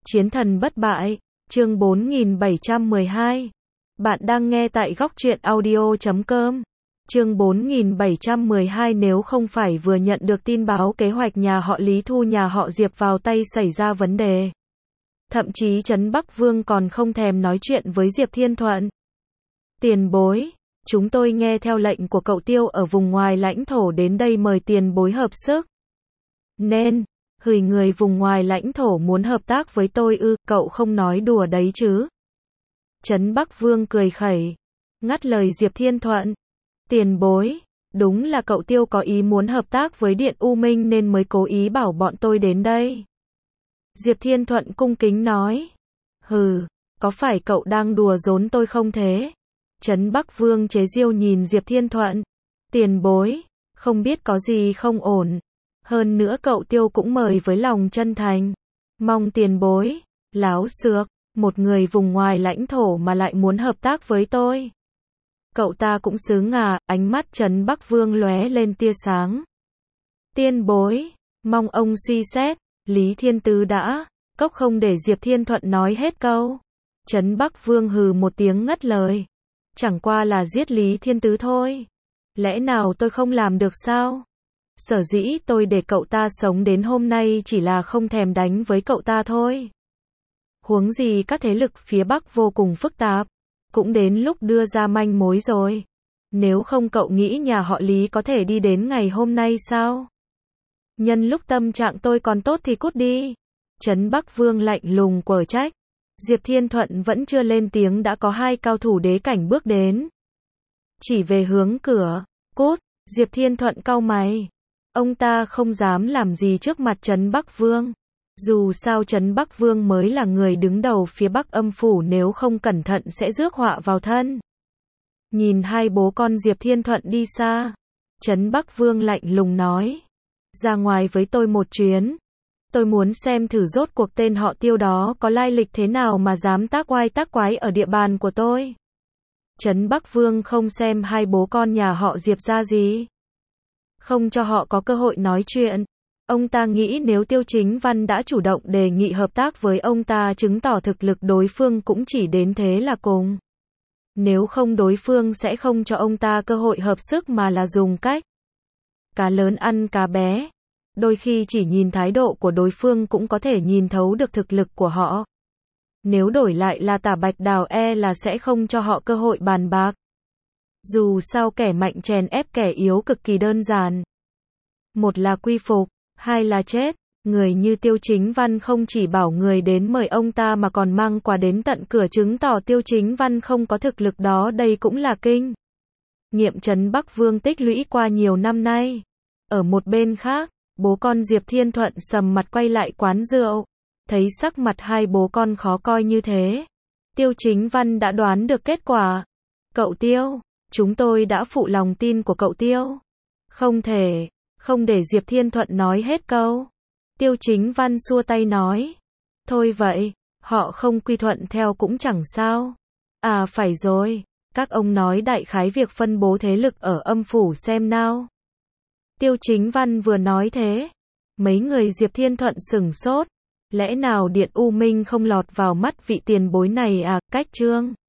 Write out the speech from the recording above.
Chiến thần bất bại, chương 4712. Bạn đang nghe tại góc truyện audio.com. Chương 4712. Nếu không phải vừa nhận được tin báo kế hoạch nhà họ Lý thu nhà họ Diệp vào tay xảy ra vấn đề. Thậm chí Trấn Bắc Vương còn không thèm nói chuyện với Diệp Thiên Thuận. Tiền bối, chúng tôi nghe theo lệnh của cậu Tiêu ở vùng ngoài lãnh thổ đến đây mời tiền bối hợp sức. Nên, người vùng ngoài lãnh thổ muốn hợp tác với tôi ư, cậu không nói đùa đấy chứ. Trấn Bắc Vương cười khẩy, ngắt lời Diệp Thiên Thuận. Tiền bối, đúng là cậu Tiêu có ý muốn hợp tác với Điện U Minh nên mới cố ý bảo bọn tôi đến đây. Diệp Thiên Thuận cung kính nói. Có phải cậu đang đùa giỡn tôi không thế? Trấn Bắc Vương chế giễu nhìn Diệp Thiên Thuận. Tiền bối, không biết có gì không ổn. Hơn nữa cậu Tiêu cũng mời với lòng chân thành. Mong tiền bối, láo xược, một người vùng ngoài lãnh thổ mà lại muốn hợp tác với tôi. Cậu ta cũng sướng à, ánh mắt Trấn Bắc Vương lóe lên tia sáng. Tiền bối, mong ông suy xét, Lý Thiên Tứ đã, cốc không để Diệp Thiên Thuận nói hết câu. Trấn Bắc Vương hừ một tiếng ngắt lời. Chẳng qua là giết Lý Thiên Tứ thôi. Lẽ nào tôi không làm được sao? Sở dĩ tôi để cậu ta sống đến hôm nay chỉ là không thèm đánh với cậu ta thôi. Huống gì các thế lực phía Bắc vô cùng phức tạp. Cũng đến lúc đưa ra manh mối rồi. Nếu không cậu nghĩ nhà họ Lý có thể đi đến ngày hôm nay sao? Nhân lúc tâm trạng tôi còn tốt thì cút đi. Trấn Bắc Vương lạnh lùng quở trách. Diệp Thiên Thuận vẫn chưa lên tiếng đã có hai cao thủ đế cảnh bước đến. Chỉ về hướng cửa, cút, Diệp Thiên Thuận cau mày. Ông ta không dám làm gì trước mặt Trấn Bắc Vương. Dù sao Trấn Bắc Vương mới là người đứng đầu phía Bắc âm phủ, nếu không cẩn thận sẽ rước họa vào thân. Nhìn hai bố con Diệp Thiên Thuận đi xa, Trấn Bắc Vương lạnh lùng nói. Ra ngoài với tôi một chuyến. Tôi muốn xem thử rốt cuộc tên họ Tiêu đó có lai lịch thế nào mà dám tác oai tác quái ở địa bàn của tôi. Trấn Bắc Vương không xem hai bố con nhà họ Diệp ra gì. Không cho họ có cơ hội nói chuyện. Ông ta nghĩ nếu Tiêu Chính Văn đã chủ động đề nghị hợp tác với ông ta chứng tỏ thực lực đối phương cũng chỉ đến thế là cùng. Nếu không đối phương sẽ không cho ông ta cơ hội hợp sức mà là dùng cách cá lớn ăn cá bé. Đôi khi chỉ nhìn thái độ của đối phương cũng có thể nhìn thấu được thực lực của họ. Nếu đổi lại là Tả Bạch Đào là sẽ không cho họ cơ hội bàn bạc. Dù sao kẻ mạnh chèn ép kẻ yếu cực kỳ đơn giản. Một là quy phục, hai là chết. Người như Tiêu Chính Văn không chỉ bảo người đến mời ông ta mà còn mang quà đến tận cửa chứng tỏ Tiêu Chính Văn không có thực lực đó, đây cũng là kinh nghiệm Trấn Bắc Vương tích lũy qua nhiều năm nay. Ở một bên khác, bố con Diệp Thiên Thuận sầm mặt quay lại quán rượu. Thấy sắc mặt hai bố con khó coi như thế, Tiêu Chính Văn đã đoán được kết quả. Cậu Tiêu, chúng tôi đã phụ lòng tin của cậu Tiêu. Không thể, không để Diệp Thiên Thuận nói hết câu. Tiêu Chính Văn xua tay nói. Thôi vậy, họ không quy thuận theo cũng chẳng sao. À phải rồi, các ông nói đại khái việc phân bố thế lực ở âm phủ xem nào. Tiêu Chính Văn vừa nói thế, mấy người Diệp Thiên Thuận sửng sốt. Lẽ nào Điện U Minh không lọt vào mắt vị tiền bối này à? Cách chương